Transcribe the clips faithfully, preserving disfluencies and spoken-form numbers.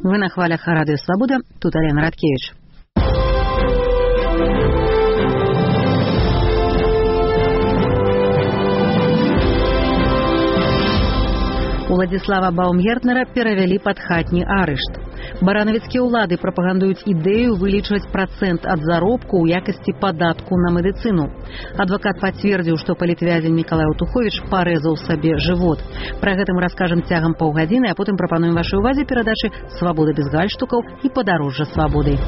Вы на хвалях Радио Свобода. Тут Алена Радкевич. Уладзіслава Баумгертнера перавялі пад хатні арышт. Баранавіцкія ўлады прапагандуюць ідэю вылічваць працэнт ад заробку ў якасці падатку на медыцыну. Адвакат пацвердзіў, што палітвязень Мікалай Утуховіч парэзаў сабе жывот. Пра гэта мы раскажам цягам паўгадзіны, а потым прапануем вашай увазе перадачы «Свабода без гальштукаў» і «Падарожжа свабоды».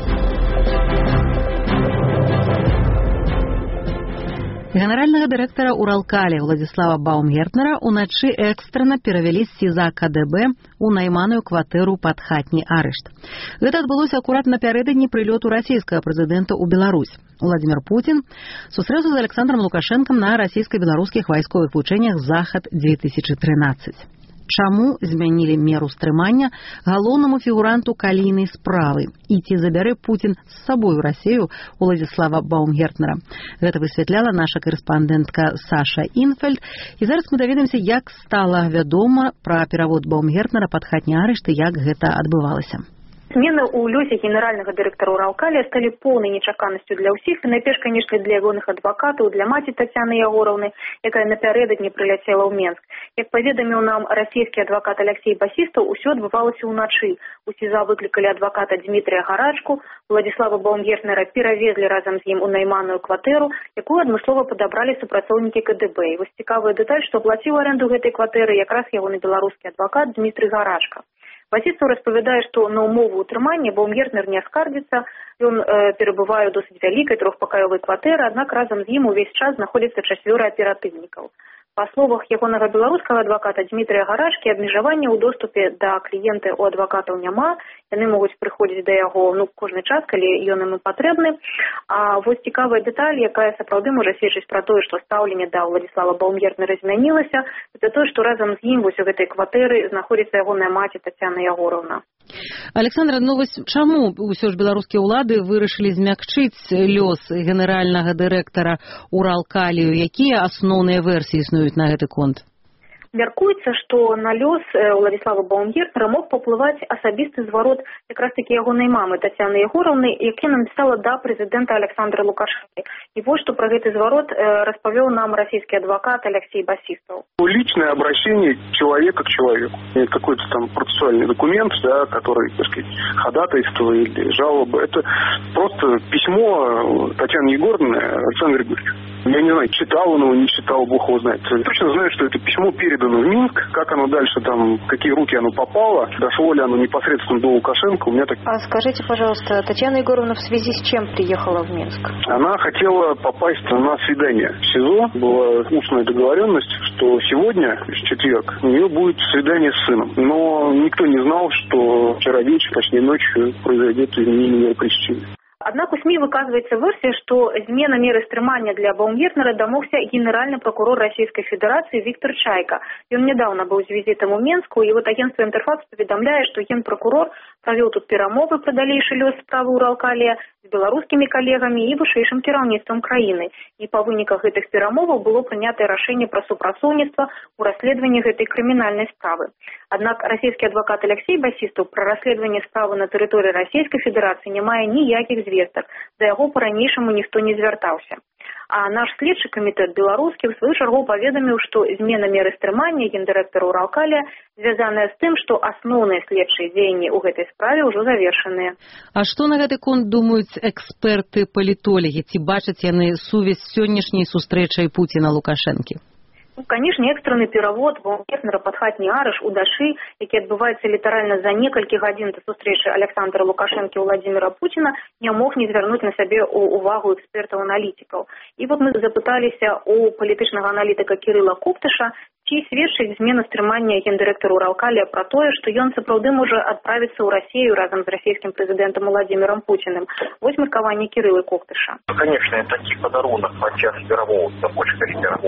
Генеральнага дырэктара Уралкалі Уладзіслава Баумгертнера уначы экстрана перавялі з СІЗА КДБ у найманую кватэру пад хатні арышт. Гэта адбылося акурат напярэдадні прылёту расійскага прэзідэнта ў Беларусь. Владзімір Пуцін сустрэўся з Александром Лукашэнкам на расійска-беларускіх вайсковых вучэннях «Захад две тысячи тринадцать». Чаму змянілі меру стрымання галоўнаму фігуранту калійнай справы і ці забярэ Пуцін з сабой у Расію Уладзіслава Баумгертнера? Гэта высвятляла наша корэспандэнтка Саша Інфельд. І зараз мы даведаемся, як стала вядома пра перавод Баумгертнера пад хатні арышт і як гэта адбывалася. Змены ў лёсе генеральнага дырэктара Уралкалія сталі поўнай нечаканасцю для ўсіх, і найперш, канешне, для ягоных адвакатаў, для маці Тацяны Ягораўны, якая напярэдадні прыляцела ў Менск. Як паведаміў нам расійскі адвакат Алексей Басістаў, усё адбывалася ўначы. У СІЗА выклікалі адваката Дмітрия Гарачку, Уладзіслава Баумгертнера перавезлі разам з ім у найманую кватэру, якую адмыслова падабралі супрацоўнікі КДБ. І вось цікавая дэталь, што плаціў аренду гэтай кватэры якраз ягоны беларускі адвакат Дмітрий Гарачка. Басістаў распавядае, што на ўмову ўтрымання Баумгертнер не аскардзіцца, ён э, перабывае ў досыць вялікай трохпакаёвай кватэры, аднак разам з ім увесь час знаходзіцца чацвёра аператыўнікаў. Па словах ягонага беларускага адваката Дмітрия Гарачкі, абмежавання ў доступе да кліента у адвакатаў няма, яны могуць прыходзіць да яго ну, кожны час, калі ён ім патрэбны. А вось цікавая дэталь, якая сапраўды можа сведчыць пра тое, што стаўленне да Уладзіслава Баумгертнера змянілася, это тое, што разам з ім вось у гэтай кватэры знаходзіцца ягоная маці Тацяна Ягораўна. Александра, ну вось чаму ўсё ж беларускія ўлады вырашылі змякчыць лёс генеральнага дырэктара Уралкалію? Якія асноўныя версіі існуюць на гэты конт? Мяркуецца, што на лёс Уладзіслава Баумгертнера мог паплываць асабісты зварот якраз такі ягонай мамы Тацяны Ягораўны, які напісала да прэзідэнта Александра Лукашэнкі. І вось што пра гэты зварот распавёў нам расійскі адвакат Алексей Басістаў. Личное обращение человека к человеку. Это какой-то там процессуальный документ, да, который, так сказать, ходатайство или жалоба. Это просто письмо Татьяны Егоровны Александру Григорьевичу. Я не знаю, читал он его, не читал, Бог его знает. Я точно знаю, что это письмо передано в Минск. Как оно дальше там, в какие руки оно попало, дошло ли оно непосредственно до Лукашенко, у меня так... А скажите, пожалуйста, Татьяна Егоровна в связи с чем приехала в Минск? Она хотела попасть на свидание в СИЗО. Была устная договоренность, что сегодня, в четверг, у нее будет свидание с сыном. Но никто не знал, что вчера вечером, точнее ночью, произойдет изменение причины. Аднак у СМИ выказваецца версія, што змена меры стрымання для Баумгертнера дамогся генеральны прокурор Расійскай Федэрацыі Віктор Чайка. Ён нядаўна быў з візітам у Менску, і вот агентство Інтэрфакс паведамляе, што генпрокурор правёў тут перамовы пра далейшы лёс справы Уралкалія з беларускімі калегамі і вышэйшым кіраўніцтвам краіны. І па выніках гэтых перамоваў было прынятае рашэнне пра супрацоўніцтва ў расследаванні гэтай крымінальнай справы. Аднак расійскі адвакат Алексей Басістаў пра расследаванне справы на тэрыторыі Расійскай Федэрацыі не мае ніякіх звестак. Да яго па-ранейшаму ніхто не звяртаўся. А наш следчы камітэт беларускі ў сваю чаргу паведаміў, што змена меры стрымання гендырэктара Уралкалія звязаная з тым, што асноўныя следчыя дзеянні ў гэтай справе ўжо завершаныя. А што на гэты конт думаюць эксперты-палітолагі? Ці бачаць яны сувязь з сённяшняй сустрэчай Пуціна Лукашэнкі? Ну, конечно, экстраны перавод Баумгертнера пад хатні арыш у Дашы, які адбываецца літаральна за некалькі гадзін да сустрэчы Александра Лукашэнкі і Владзіміра Пуціна, не мог не звярнуць на сабе увагу экспертаў-аналітыкаў. І вот мы запыталіся у палітычнага аналітыка Кірыла Коптыша, ці сведчыць змена стрымання гендырэктара Уралкалія пра тое, што ён сапраўды можа адправіцца ў Расію разам з расійскім прэзідэнтам Владзімірам Пуціным. Вось меркаванне Кірылы Коптыша. Конечно, таких подарунок по части перамоваў, больше таких перамоваў,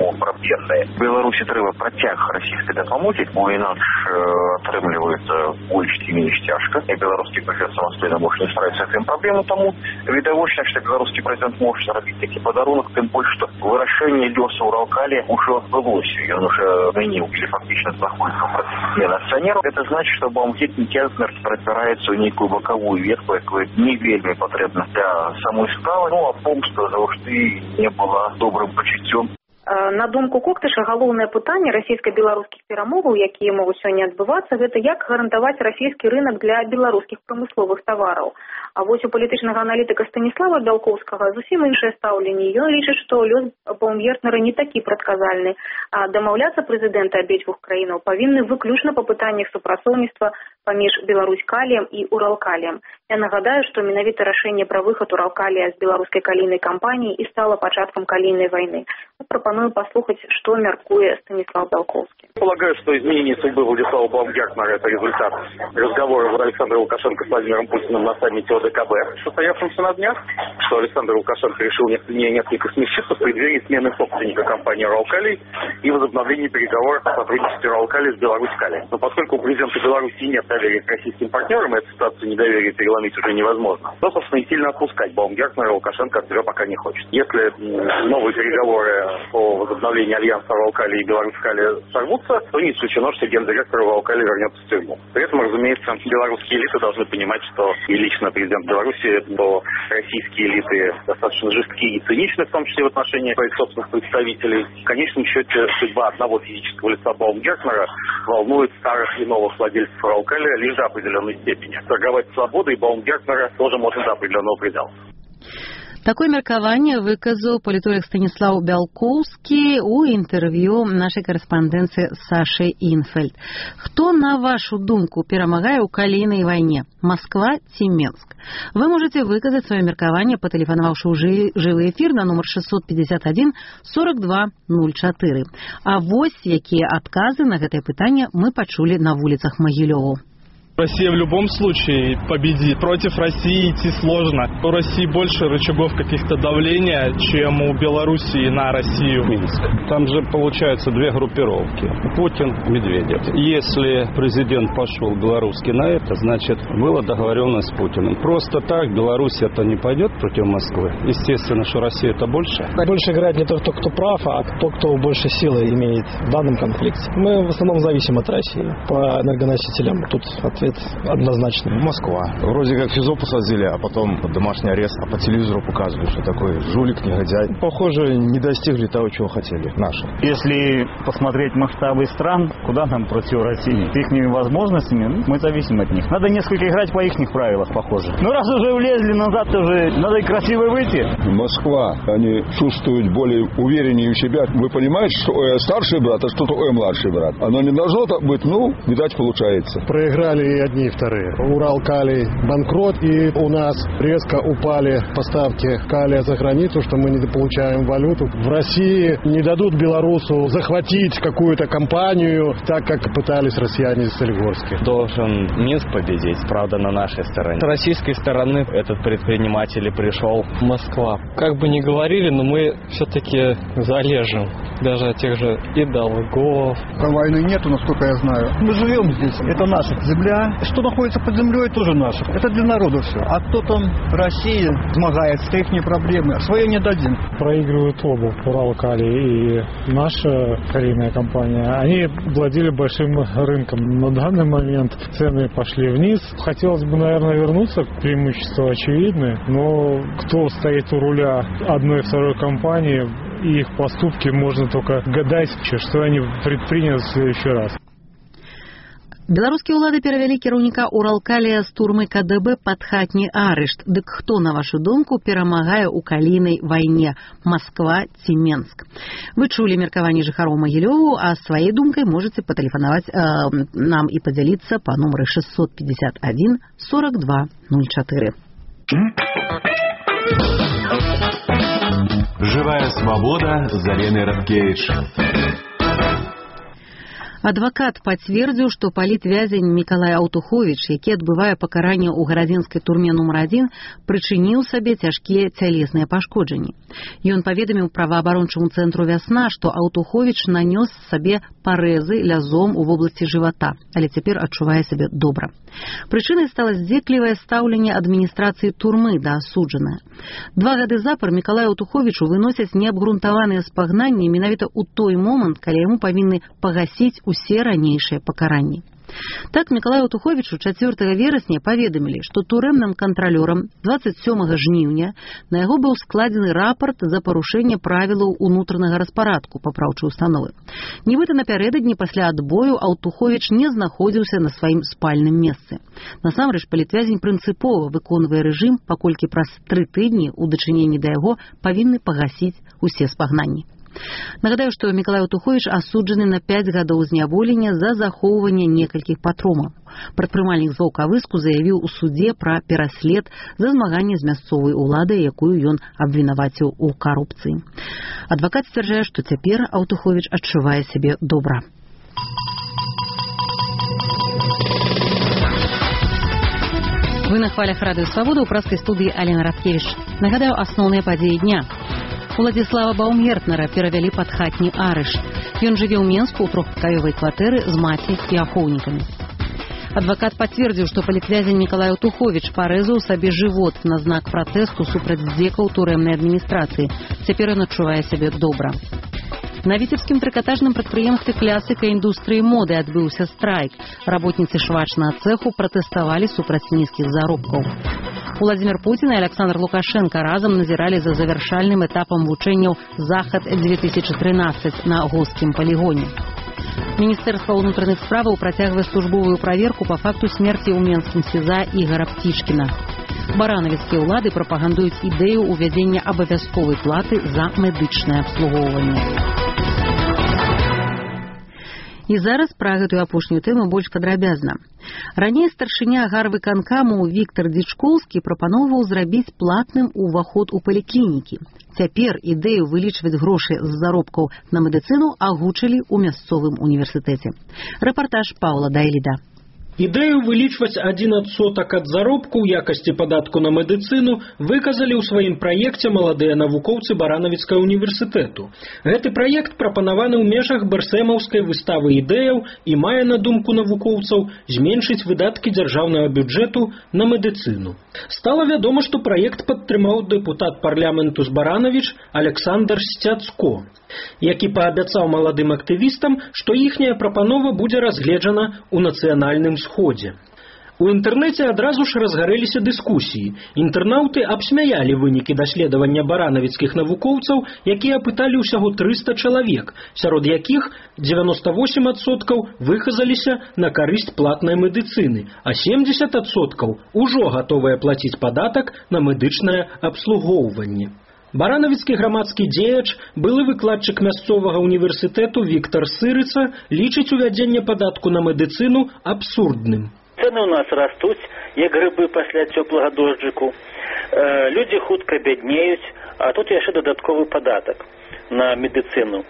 военные. В Беларуси трэба працяг расійскай дапамогі, бо інакш атрымліваецца больш ці менш цяжка. І беларускі бюджэт самастойна можа не справіцца з гэтым праблемам, таму відавочна, што беларускі прэзідэнт можа зрабіць такі падарунак, тым больш, што вырашэнне лёсу Уралкалі ўжо адбылося. Ён уже змяніў, или фактычна знаходіцца ў працэсе змены акцыянераў. Гэта значыць, што Баумгартнер цяжна разбіраецца ў нейкую бакавую ветку, якая не вельмі патрэбна для самой справы. Ну, а помста заўжды не была добрым пачуццём. На думку Коктыша, галоўнае пытанне расійска-беларускіх перамоваў, якія могуць сёння адбывацца, гэта як гарантаваць расійскі рынок для беларускіх прамысловых тавараў. А вось у палітычнага аналітыка Станіслава Бялкоўскага зусім іншае стаўленне. Ён лічыць, што лёс Баумгартнера не такі прадказальны, а дамаўляцца прэзідэнты абедзвюх краінаў павінны выключна па пытаннях супрацоўніцтва паміж Беларусь-Каліем і Уралкаліем. Я нагадаю, што менавіта рашэнне пра выхад Уралкалія з беларускай калійнай кампаніі і стала пачаткам калійнай вайны. Пропоную послушать, что мяркуе Станислав Бялковский. Полагаю, что изменение судьбы Владислава Баумгартнера – это результат разговора Александра Лукашенко с Владимиром Путиным на саммите О Дэ Ка Бэ, состоявшемся на днях, что Александр Лукашенко решил несколько смягчиться в преддверии смены собственника компании «Уралкалий» и возобновления переговоров о сотрудничестве «Уралкалия» с Беларусь-Калием. Но поскольку у президента Беларуси нет доверия к российским партнерам, эту ситуацию недоверия переломить уже невозможно, то, собственно, и сильно отпускать Баумгартнера Лукашенко от себя пока не хочет. Если новые переговоры по возобновлению альянса «Уралкалий» и «Беларусь-Калия» сорвутся, то не исключено, что гендиректор «Уралкалия» вернется в тюрьму. При этом, разумеется, белорусские элиты должны понимать, что и лично президент Беларуси, то российские элиты достаточно жесткие и циничны, в том числе в отношении своих собственных представителей. В конечном счете, судьба одного физического лица Баумгартнера волнует старых и новых владельцев «Уралкалия» лишь до определенной степени. Торговать свободой Баумгартнера тоже можно до определенного предела. Такое меркаванне выказаў палітолог Станіслаў Бялкоўскі у інтэрв'ю нашай карэспандэнцыі Сашы Інфельд. Хто, на вашу думку, перамагае ў калійнай вайне? Москва ці Менск? Вы можете выказаць сваё меркаванне, патэлефанаваўшы ў жывы эфір на нумар шестьсот пятьдесят один сорок два ноль четыре. А вось якія адказы на гэтае пытанне мы пачулі на вуліцах Магілёву. Россия в любом случае победит. Против России идти сложно. У России больше рычагов каких-то давления, чем у Белоруссии на Россию. Минск. Там же получается две группировки. Путин, Медведев. Если президент пошел белорусский на это, значит, была договоренность с Путиным. Просто так Беларусь это не пойдет против Москвы. Естественно, что Россия это больше. Больше играет не тот, кто прав, а тот, кто больше силы имеет в данном конфликте. Мы в основном зависим от России по энергоносителям. Тут ответ однозначно. Москва. Вроде как в СИЗО посадили, а потом под домашний арест, а по телевизору показывают, что такой жулик, негодяй. Похоже, не достигли того, чего хотели наши. Если посмотреть масштабы стран, куда нам против России? С их возможностями мы зависим от них. Надо несколько играть по их правилах, похоже. Ну раз уже влезли назад, то уже надо и красиво выйти. Москва, они чувствуют более увереннее в себя. Вы понимаете, что Ой, старший брат, а что такое младший брат? Оно не должно так быть, ну, видать, получается. Проиграли одни и вторые. Уралкалий банкрот, и у нас резко упали поставки калия за границу, что мы не получаем валюту. В России не дадут белорусу захватить какую-то компанию, так как пытались россияне из Солигорска. Должен Минск победить, правда, на нашей стороне. С российской стороны этот предприниматель пришел. Москва. Как бы ни говорили, но мы все-таки залежем. Даже от тех же и долгов. Войны нету, насколько я знаю. Мы живем здесь. Это наша земля. Что находится под землей, тоже наше. Это для народа все. А кто там Россия змагается, их проблемы. Свое не дадим. Проигрывают оба, Уралкалий и наша калийная компания. Они владели большим рынком. На данный момент цены пошли вниз. Хотелось бы, наверное, вернуться. Преимущества очевидны. Но кто стоит у руля одной и второй компании, и их поступки можно только гадать, что они предпримут в следующий раз. Беларускія ўлады перавялі кіраўніка Уралкалія з турмы Ка Дэ Бэ пад хатні арышт. Дык хто, на вашу думку, перамагае ў калійнай вайне? Москва ці Менск? Вы чулі меркаванне жыхароў Магілёву, а сваёй думкай можете патэлефанаваць э, нам і падзяліцца па нумары шестьсот пятьдесят один сорок два ноль четыре. Живая свобода за Леной Радкевич. Адвакат пацвердзіў, што палітвязень Мікалай Аўтуховіч, які адбывае пакаранне ў гарадзенскай турме нумар адзін, прычыніў сабе цяжкія цялесныя пашкоджанні. Ён паведаміў праваабарончаму цэнтру «Вясна», што Аўтуховіч нанёс сабе парэзы лязом у вобласці жывата, але цяпер адчувае сябе добра. Прычынай стала здзеклівае стаўленне адміністрацыі турмы да асуджанага. Два гады запар Мікалаю Аўтуховічу выносяць неабгрунтаваныя спагнанні менавіта ў той момант, калі яму павінны пагасіць усе ранейшыя пакаранні. Так Мікалаю Аўтуховічу чацвёртага верасня паведамілі, што турэмным кантралёрам дваццаць сёмага жніўня на яго быў складзены рапарт за парушэнне правілаў унутранага распарадку папраўчай установы. Нібыта напярэдадні пасля адбою Аўтуховіч не знаходзіўся на сваім спальным месцы. Насамрэч палітвязень прынцыпова выконвае рэжым, паколькі праз тры тыдні ў дачыненні да яго павінны пагасіць усе спагнанні. Нагадаю, што Мікалай Аўтуховіч асуджаны на пяць гадоў зняволення за захоўванне некалькіх патромаў. Прадпрымальнік з Ваўкавыску заявіў у судзе пра пераслед за змаганне з мясцовай уладай, якую ён абвінаваціў у карупцыі. Адвакат сцвярджае, што цяпер Аўтуховіч адчувае сябе добра. Вы на хвалях радыё «Свабода», у праскай студыі Алена Радкевіч. Нагадаю, асноўныя падзеі дня. Уладзіслава Баумгертнера перавялі пад хатні арышт. Ён жыве ў Менску ў трохпакаёвай кватэры з маці і ахоўнікамі. Адвакат пацвердзіў, што палітвязень Мікалай Аўтуховіч парэзаў сабе жывот на знак пратэсту супраць здзекаў турэмнай адміністрацыі. Цяпер ён адчувае сябе добра. На віцебскім трыкатажным прадпрыемстве «Клясыка» індустрыі моды адбыўся страйк. Работніцы швачнага цэху пратэставалі супраць нізкіх заробкаў. Владимир Путин и Александр Лукашенко разом назирали за завершальным этапом вучэнняў «Захад-две тысячи тринадцать» на Госскім полигоне. Министерство внутренних справаў працягвае службовую проверку по факту смерти ў менскім СІЗА Ігора Птічкіна. Баранавіцкія ўлады прапагандуюць ідэю ўвядзення абавязковай платы за медычнае абслугоўванне. І зараз пра гэтую апошнюю тэму больш падрабязна. Раней старшыня гарвыканкаму Віктор Дзічкоўскі прапаноўваў зрабіць платным уваход у паліклінікі. Цяпер ідэю вылічваць грошы з заробкаў на медыцыну агучылі ў мясцовым універсітэце. Рэпартаж Паўла Дайліда. Ідэю вылічваць адзін адсотак ад заробку ў якасці падатку на медыцыну выказалі ў сваім праекце маладыя навукоўцы Баранавіцкага універсітэту. Гэты праект прапанаваны ў межах бэрсэмаўскай выставы ідэяў і мае, на думку навукоўцаў, зменшыць выдаткі дзяржаўнага бюджэту на медыцыну. Стала вядома, што праект падтрымаў дэпутат парламенту з Баранавіч Александр Сцяцко, які паабяцаў маладым актывістам, што іхняя прапанова будзе разгледжана ў нацыянальным сходзе. У інтэрнэце адразу ж разгарэліся дыскусіі. Інтэрнаўты абсмяялі вынікі даследавання баранавіцкіх навукоўцаў, якія апыталі ўсяго трыста чалавек, сярод якіх дзевяноста восем адсоткаў выказаліся на карысць платнай медыцыны, а семьдесят адсоткаў ужо гатовыя плаціць падатак на медычнае абслугоўванне. Баранавіцкі грамадскі дзеяч, былы выкладчык мясцовага універсітэту Віктор Сырыца лічыць увядзенне падатку на медыцыну абсурдным. Цэны ў нас растуць, як грыбы пасля цёплага дожджыку. Э, людзі хутка бяднеюць, а тут яшчэ дадатковы падатак на медыцыну.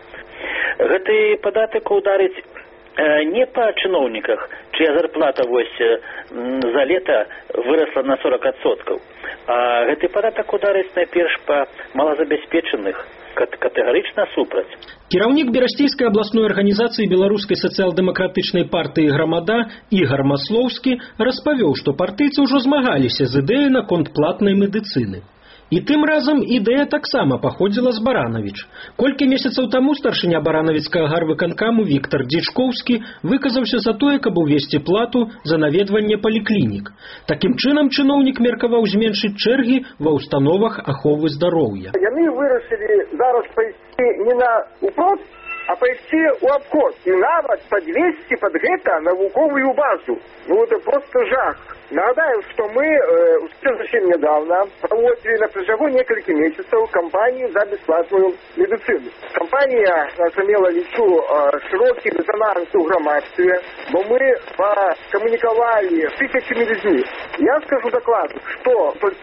Гэты падатак ударыць э, не па чыноўніках, чыя зарплата вось э, за лета вырасла на сорок адсоткаў. А гэты падатак ударыць найперш па малазабяспечаных, катэгарычна супраць. Кіраўнік Берасцейскай абласной арганізацыі беларускай сацыял-дэмакратычнай партыі «Грамада» Ігар Маслоўскі распавёў, што партыйцы ўжо змагаліся з ідэяй наконт платнай медыцыны. І тым разам ідэя таксама паходзіла з Баранавіч. Колькі месяцаў таму старшыня баранавіцкага гарвыканкаму Віктор Дзічкоўскі выказаўся за тое, каб увесці плату за наведванне паліклінік. Такім чынам чыноўнік меркаваў зменшыць чэргі ва ўстановах аховы здароўя. Яны вырашылі зараз пайсці не на упрост, а пайсці ў абход. І нават падвесці пад гэта навуковую базу. Ну, это просто жах. Нагадаю, что мы э, совсем недавно проводили на протяжении нескольких месяцев кампанию за бесплатную медицину. Компания имела лицу э, широкий резонанс в громадстве, но мы коммуниковали с тысячами людьми. Я скажу докладу, что только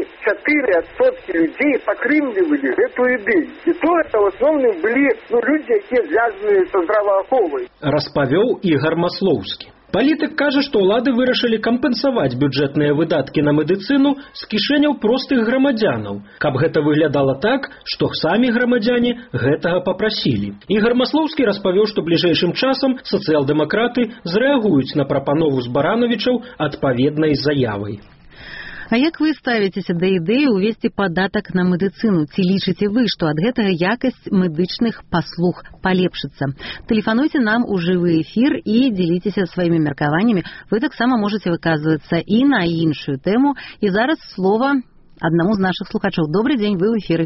три-четыре отсотки людей покрымливали эту идею. И то это в основном были ну, люди, якія звязаны са здравааховай. Распавёў Ігор Маслоўскі. Палітык кажа, што ўлады вырашылі кампенсаваць бюджэтныя выдаткі на медыцыну з кішэняў простых грамадзянаў, каб гэта выглядала так, што самі грамадзяне гэтага папрасілі. Ігор Маслоўскі распавёў, што бліжэйшым часам сацыял-дэмакраты зрэагуюць на прапанову з Барановічаў адпаведнай заявай. А як вы ставіцеся да ідэі ўвесці падатак на медыцыну? Ці лічыце вы, што ад гэтага якасць медычных паслуг палепшыцца? Тэлефануйце нам у жывы эфір і дзеліцеся сваімі меркаваннямі. Вы таксама можаце выказвацца і на іншую тэму. І зараз слова аднаму з нашых слухачоў. Добрый дзень, вы ў эфіры.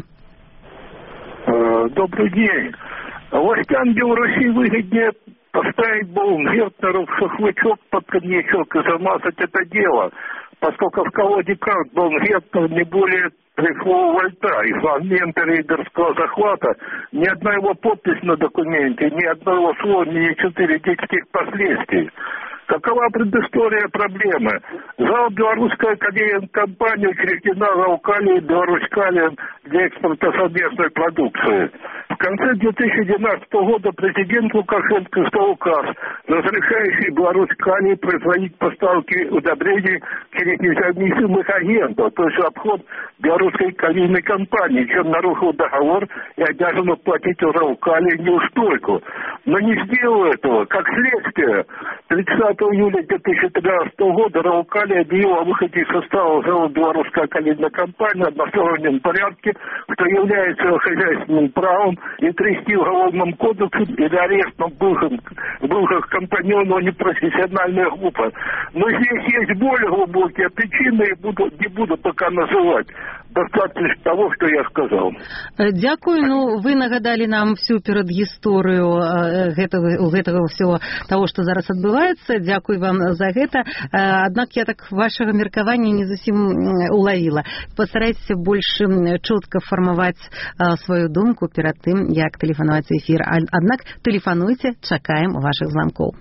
Добрый день. Властям Беларуси выгоднее поставить Баумгертнеру в шашлычок под коньячок и замазать это дело, поскольку в колоде карт Баумгертнер не более трехового вольта, и в момент рейдерского захвата ни одна его подпись на документе, ни одно его слово, ни четыре детских последствий. Какова предыстория проблемы? ЗАО «Белорусская компания» учреждена Раукалией и Беларускалием для экспорта совместной продукции. В конце две тысячи двенадцатого года президент Лукашенко издал указ, разрешающий Беларускалии производить поставки удобрений через независимых агентов, то есть в обход Белорусской калийной компании, чем нарушил договор и обязан платить Раукалии неустойку. Но не сделал этого. Как следствие, тридцатого июля две тысячи тринадцатого года Раукалия объявила о выходе из состава ЗАО «Белорусская калийная компания» в одностороннем порядке, что является хозяйственным правом, и трясти уголовным кодексом или арестом бывших, бывших компаньонов непрофессиональная группа. Но здесь есть более глубокие причины, и буду, не буду пока называть. Достаточно того, что я сказал. Дякую. Ну, вы нагадали нам всю перадгісторыю гэтага, гэтага всего того, что зараз адбываецца. Дякую вам за гэта. Аднак я так вашага меркавання не зусім улавіла. Постарайтеся больш чётка фармаваць сваю думку перад тым, як тэлефанаваць у эфір. Аднак тэлефануйце, чакаем вашых званкоў.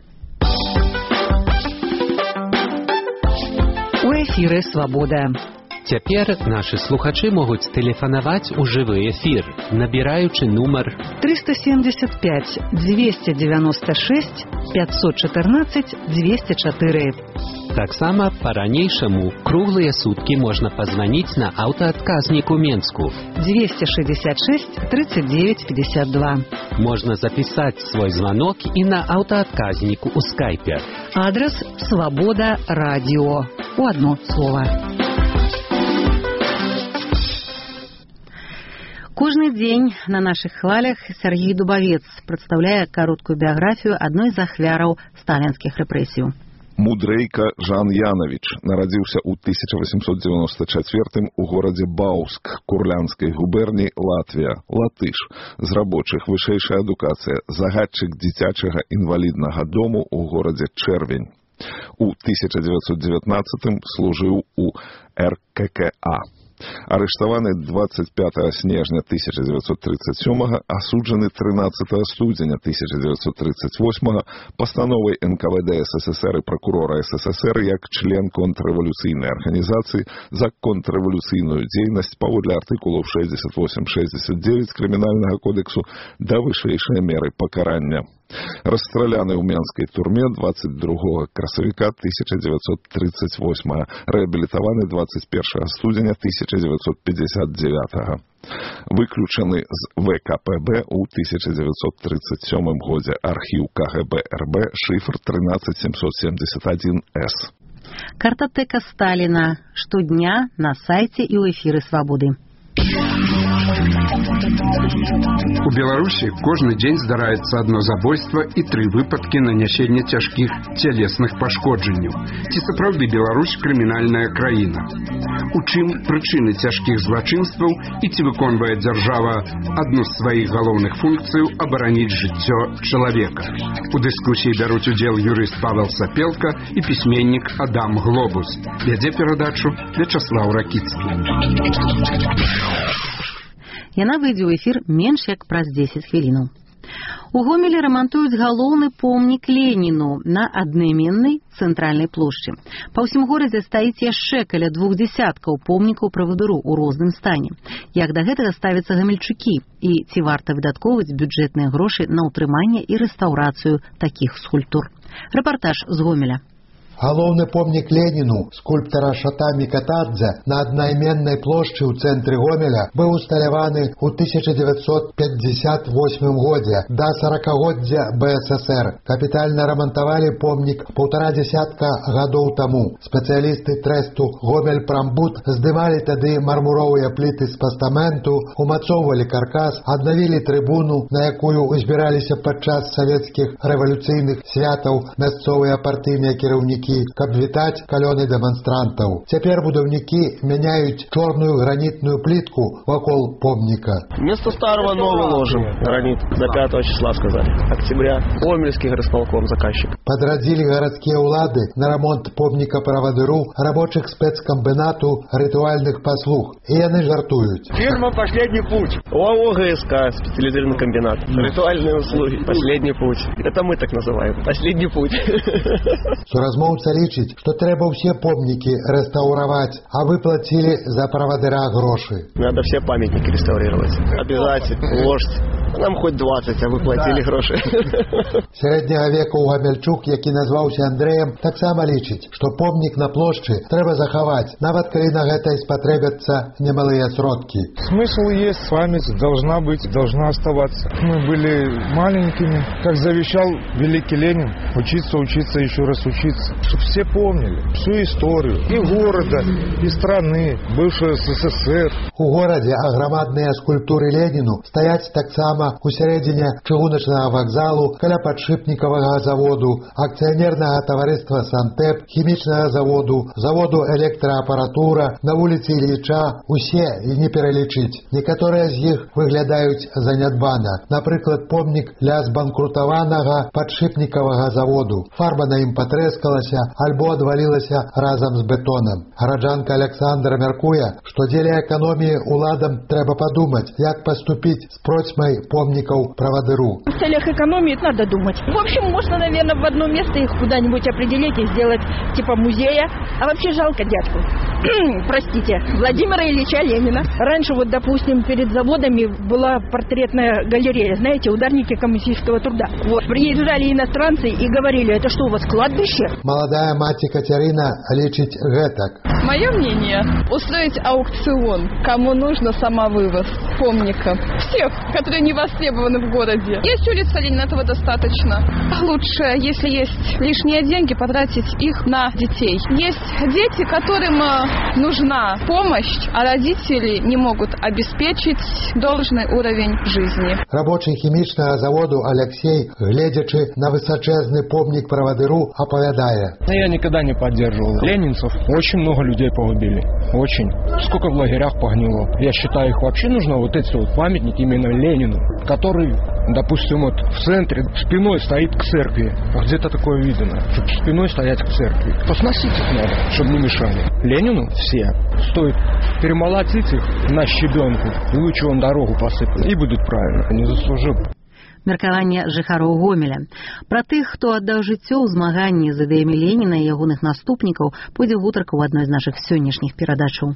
У эфіры «Свабода». Цяпер нашы слухачы могуць тэлефанаваць у жывы эфір, набіраючы нумар триста семьдесят пять двести девяносто шесть пятьсот четырнадцать двести четыре. Таксама па-ранейшаму круглыя суткі можна пазваніць на аўтаадказнік у Менску двести шестьдесят шесть тридцать девять пятьдесят два. Можна запісаць свой званок і на аўтаадказніку ў скайпе. Адрес «Свабода радио». У одно слово. Кожны дзень на нашых хвалях Сергей Дубавец прадстаўляе кароткую біяграфію адной з ахвяраў сталінскіх рэпрэсій. Мудрейка Жан Янович нарадзіўся ў тысяча восемьсот девяносто четвёртым у горадзе Бауск Курлянскай губерніі, Латвія, латыш, з рабочых, вышэйшая адукацыя, загадчык дзіцячага інваліднага дому ў горадзе Чэрвень. У тысяча девятьсот девятнадцатым служыў у эр ка ка а. Арыштаваны двадцать пятого снежня тысяча девятьсот тридцать сёмага, асуджаны тринадцатого студзеня тысяча девятьсот тридцать восьмага пастановай эн ка вэ дэ эс эс эс эр і прокурора эс эс эс эр як член контррэвалюцыйнай арганізацыі за контррэвалюцыйную дзейнасць паводле артыкулаў шестьдесят восемь шестьдесят девять крымінальнага кодексу да вышэйшай меры пакарання. Расстраляны ў менскай турме двадцать другого красавіка тысяча девятьсот тридцать восьмага, рэабілітаваны двадцать первого студзеня тысяча девятьсот пятьдесят девятого. Выключаны з вэ ка пэ бэ ў тысяча девятьсот тридцать сёмым годзе, архіў ка гэ бэ эр бэ, шифр тринадцать семьсот семьдесят один эс. Картатэка Сталіна штодня на сайце і ў эфіры «Свабоды». У Беларусі кожны дзень здараецца адно забойства і тры выпадкі нанясення цяжкіх цялесных пашкоджанняў. Ці сапраўды Беларусь крымінальная краіна? У чым прычыны цяжкіх злачынстваў і ці выконвае дзяржава адну з сваіх галоўных функцыяў абараніць жыццё чалавека? У дыскусіі бяруць удзел юрыст Павел Сапелка і пісьменнік Адам Глобус. Вядзе перадачу Вячаслаў Ракіцкі. Яна выйдзе ў эфір менш як праз дзесяць хвілінаў. У Гомелі рамантуюць галоўны помнік Леніну на аднайменнай цэнтральнай плошчы. Па ўсім горадзе стаіць яшчэ каля двух дзясяткаў помнікаў правадыру ў розным стане. Як да гэтага ставяцца гамельчукі і ці варта выдаткоўваць бюджэтныя грошы на ўтрыманне і рэстаўрацыю такіх скульптур? Рэпартаж з Гомеля. Галоўны помнік Леніну скульптара Шата Мікатадзе на аднайменнай плошчы ў цэнтры Гомеля быў усталяваны ў тысяча дзевяцьсот пятьдесят восьмым годзе да сорокагоддзя бэ эс эс эр. Капітальна рамантавалі помнік паўтара дзясятка гадоў таму. Спецыялісты трэсту Гомель-Прамбуд здымалі тады мармуровыя пліты з пастаменту, умацоўвалі каркас, аднавілі трыбуну, на якую узбіраліся падчас савецкіх рэвалюцыйных святаў мясцовыя партыйныя кіраўнікі, каб вітаць калёны дэманстрантаў. Цяпер будаўнікі мяняюць чорную гранітную плітку вакол помніка. Вместо старого новый ложим гранит. До пятого числа сказали. Октября. Гомельский горосполком заказчик. Падрадзілі гарадскія ўлады на рамонт помніка правадыру рабочых спецкамбінату рытуальных паслуг. І яны жартуюць. Фирма «Последний путь». ОАО ГСК, специализированный комбинат. Ритуальные услуги. Последний путь. Это мы так называем. Последний путь. Суразмоўца лічыць, што трэба ўсе помнікі рэстаўраваць, а выплацілі за правадыра грошы. Надо все памятники реставрировать. Обязательно. Вождь. Нам хоть двадцать, а вы платили да. гроши. Сярэдняга века ў Гамельчук, які назваўся Андрэем, таксама лічыць, што помнік на плошчы трэба захаваць, нават калі на гэта і спатрэбяцца немалыя сродкі. Смысл есть, память должна быть, должна оставаться. Мы были маленькими, как завещал великий Ленин, учиться, учиться, еще раз учиться. Чтобы все помнили всю историю и города, и страны, бывшего эс эс эс эр. У горадзе аграмадныя скульптуры Леніну стаяць таксама у сярэдзіне чыгуначнага вакзалу, каля падшипніковага заводу, акцыянернага таварыства «Сантэп», хімічнага заводу, заводу электраапаратура, на вуліцы Ілліча, усе і не пералічыць. Некаторыя з іх выглядаюць занядбана. Напрыклад, помнік ля збанкрутаванага падшипніковага заводу. Фарба на ім патрэскалася, альбо адвалілася разам з бетонам. Гараджанка Александра мяркуе, што дзеля эканоміі уладам трэба падумаць, як паступіць з процьмай помников праводыру. В целях экономии надо думать. В общем, можно, наверное, в одно место их куда-нибудь определить и сделать типа музея. А вообще жалко дядьку. Простите, Владимира Ильича Ленина. Раньше, вот, допустим, перед заводами была портретная галерея, знаете, ударники коммунистического труда. Вот. Приезжали иностранцы и говорили, это что, у вас кладбище? Молодая мать Екатерина лечить гэтак. Мое мнение, устроить аукцион, кому нужно самовывоз помника. Всех, которые не востребованы в городе. Есть улица Ленина, этого достаточно. Лучше, если есть лишние деньги, потратить их на детей. Есть дети, которым нужна помощь, а родители не могут обеспечить должный уровень жизни. Рабочий хімічнага заводу Алексей, глядячи на высочезный помник праводыру, оповядая. Я никогда не поддерживал ленинцев. Очень много людей погубили. Очень. Сколько в лагерях погнило. Я считаю, их вообще нужно вот эти вот памятники именно Ленину, который, допустим, вот в центре спиной стоит к церкви. А где-то такое видно, чтобы спиной стоять к церкви. Посносить их надо, чтобы не мешали. Ленину все. Стоит перемолотить их на щебенку, и лучше он дорогу посыпать. И будет правильно, не заслужил. Меркаванне жыхароў Гомеля. Пра тых, хто аддаў жыццё ў змаганні з ідэямі Леніна і ягоных наступнікаў, пойдзе гутарка ў адной з нашых сённяшніх перадачаў.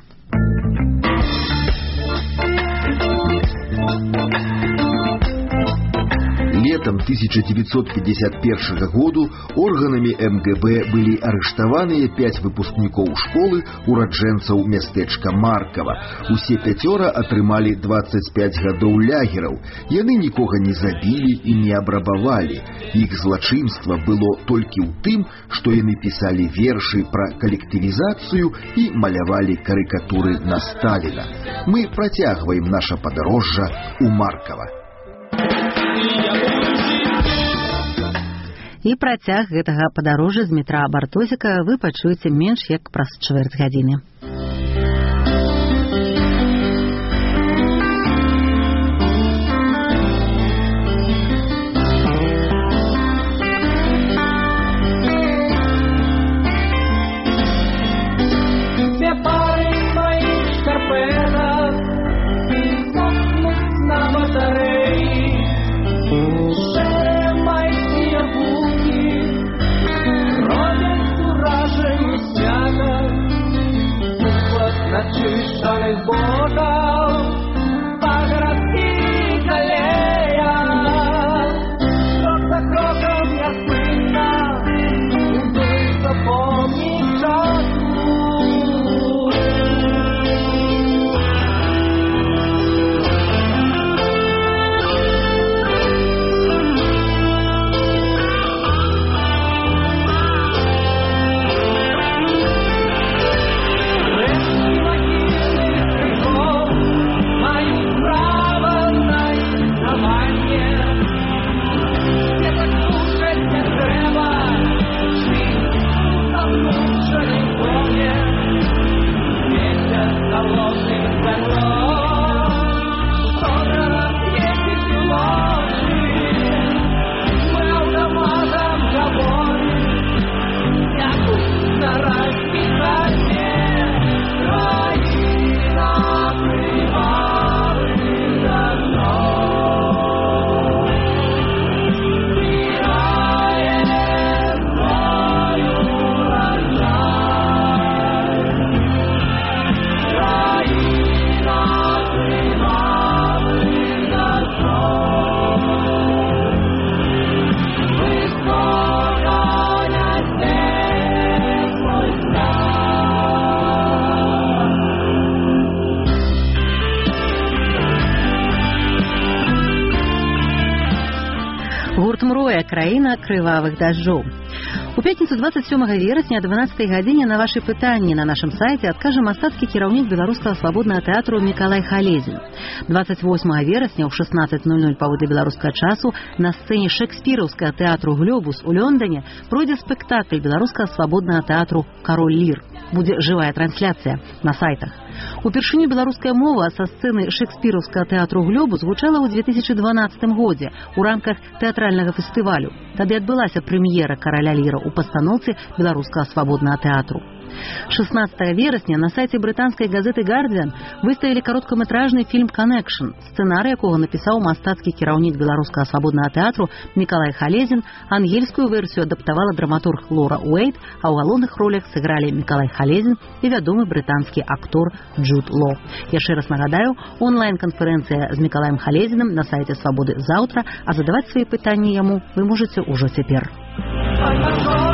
Летом тысяча девятьсот пятьдесят первого году органами эм гэ бэ были арыштаваныя пять выпускнікоў школы ураджэнцаў мястэчка Маркава. Усе пяцёра атрымалі двадцать пять гадоў лягераў. Яны нікога не забілі і не абрабавалі. Іх злачынства было толькі ў тым, што яны пісалі вершы пра калектывізацыю і малявалі карыкатуры на Сталіна. Мы працягваем наша падарожжа ў Маркава. І працяг гэтага падарожжа з метра Бартосіка вы пачуеце менш як праз чвэрць гадзіны. Shut Героя, краіна крывавых дажджоў. У пятніцу двадцать сёмага верасня о дванаццатай гадзіне на ваши пытанні на нашым сайце адкажа мастацкі кіраўнік беларускага свабоднага тэатру Мікалай Халезін. двадцать восьмага верасня ў шестнадцать ноль ноль паводле беларускага часу на сцэне шекспіраўскага тэатру «Глёбус» у Лондоне пройдзе спектакль беларускага свабоднага тэатру «Кароль Лір». Будзе жывая трансляцыя на сайтах. Упершыню беларуская мова са сцэны шекспіраўскага тэатру «Глёбус» гучала ў две тысячы дванаццатым годзе ў рамках тэатральнага фестывалю. Тады адбылася прэм'ера «Караля Ліра» у пастаноўцы беларускага свабоднага тэатру. шестнадцатага верасня на сайце брытанскай газеты «Гардзіан» выставілі кароткаметражны фільм «Connection», сцэнарый якога напісаў мастацкі кіраўнік беларускага свабоднага тэатру Мікалай Халезін. Ангельскую версію адаптавала драматург Лора Уэйт, а ў галоўных ролях сыгралі Мікалай Халезін і вядомы брытанскі актор Джуд Ло. Яшчэ раз нагадаю, онлайн-канферэнцыя з Мікалаем Халезінам на сайце «Свабоды» заўтра, а задаваць свае пытанні яму вы можаце ўжо цяпер.